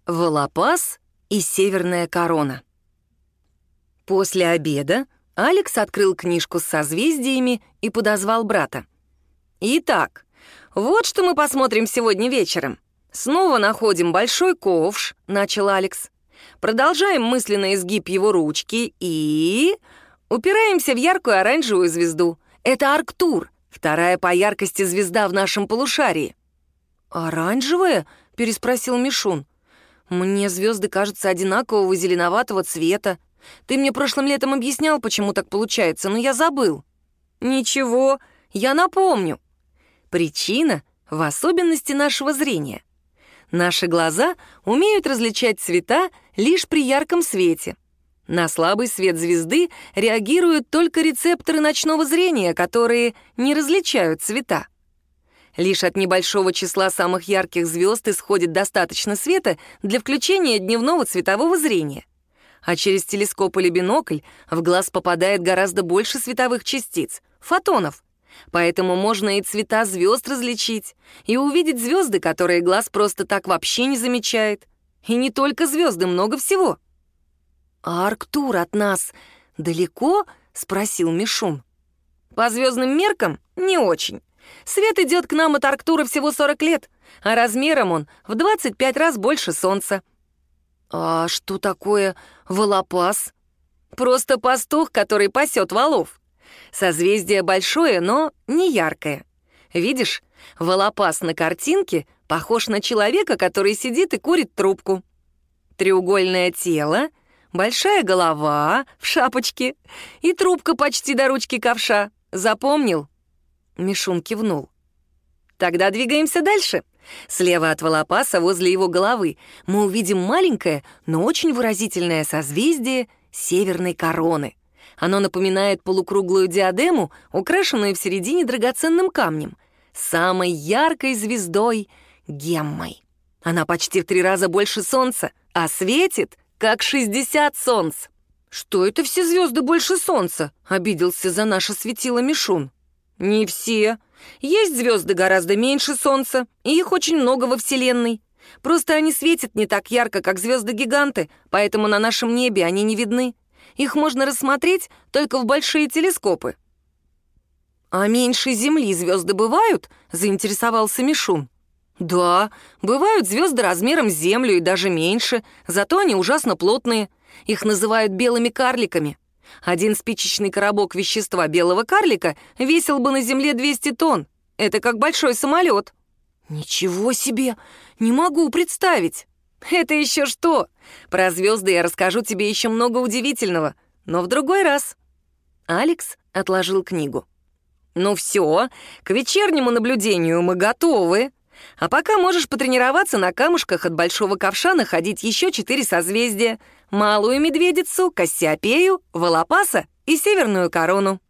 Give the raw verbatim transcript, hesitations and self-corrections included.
Волопас и Северная корона. После обеда Алекс открыл книжку с созвездиями и подозвал брата. «Итак, вот что мы посмотрим сегодня вечером. Снова находим большой ковш», — начал Алекс. «Продолжаем мысленно изгиб его ручки и... упираемся в яркую оранжевую звезду. Это Арктур, вторая по яркости звезда в нашем полушарии». «Оранжевая?» — переспросил Мишун. «Мне звезды кажутся одинакового зеленоватого цвета. Ты мне прошлым летом объяснял, почему так получается, но я забыл». «Ничего, я напомню. Причина в особенности нашего зрения. Наши глаза умеют различать цвета лишь при ярком свете. На слабый свет звезды реагируют только рецепторы ночного зрения, которые не различают цвета. Лишь от небольшого числа самых ярких звезд исходит достаточно света для включения дневного цветового зрения. А через телескоп или бинокль в глаз попадает гораздо больше световых частиц, фотонов. Поэтому можно и цвета звезд различить, и увидеть звезды, которые глаз просто так вообще не замечает. И не только звезды, много всего. «А Арктур от нас далеко?» — спросил Мишун. «По звездным меркам не очень. Свет идет к нам от Арктура всего сорок лет, а размером он в двадцать пять раз больше Солнца». «А что такое Волопас?» «Просто пастух, который пасет волов. Созвездие большое, но не яркое. Видишь, Волопас на картинке похож на человека, который сидит и курит трубку. Треугольное тело, большая голова в шапочке и трубка почти до ручки ковша. Запомнил?» Мишун кивнул. «Тогда двигаемся дальше. Слева от Волопаса, возле его головы, мы увидим маленькое, но очень выразительное созвездие Северной короны. Оно напоминает полукруглую диадему, украшенную в середине драгоценным камнем, самой яркой звездой Геммой. Она почти в три раза больше Солнца, а светит, как шестьдесят солнц». «Что это все звезды больше Солнца?» — обиделся за наше светило Мишун. «Не все. Есть звезды гораздо меньше Солнца, и их очень много во Вселенной. Просто они светят не так ярко, как звезды-гиганты, поэтому на нашем небе они не видны. Их можно рассмотреть только в большие телескопы». «А меньше Земли звезды бывают?» — заинтересовался Мишун. «Да, бывают звезды размером с Землю и даже меньше, зато они ужасно плотные. Их называют белыми карликами. Один спичечный коробок вещества белого карлика весил бы на Земле двести тонн. Это как большой самолет». «Ничего себе! Не могу представить!» «Это еще что? Про звезды я расскажу тебе еще много удивительного, но в другой раз». Алекс отложил книгу. «Ну все, к вечернему наблюдению мы готовы. А пока можешь потренироваться на камушках от большого ковша находить еще четыре созвездия: Малую Медведицу, Кассиопею, Волопаса и Северную корону».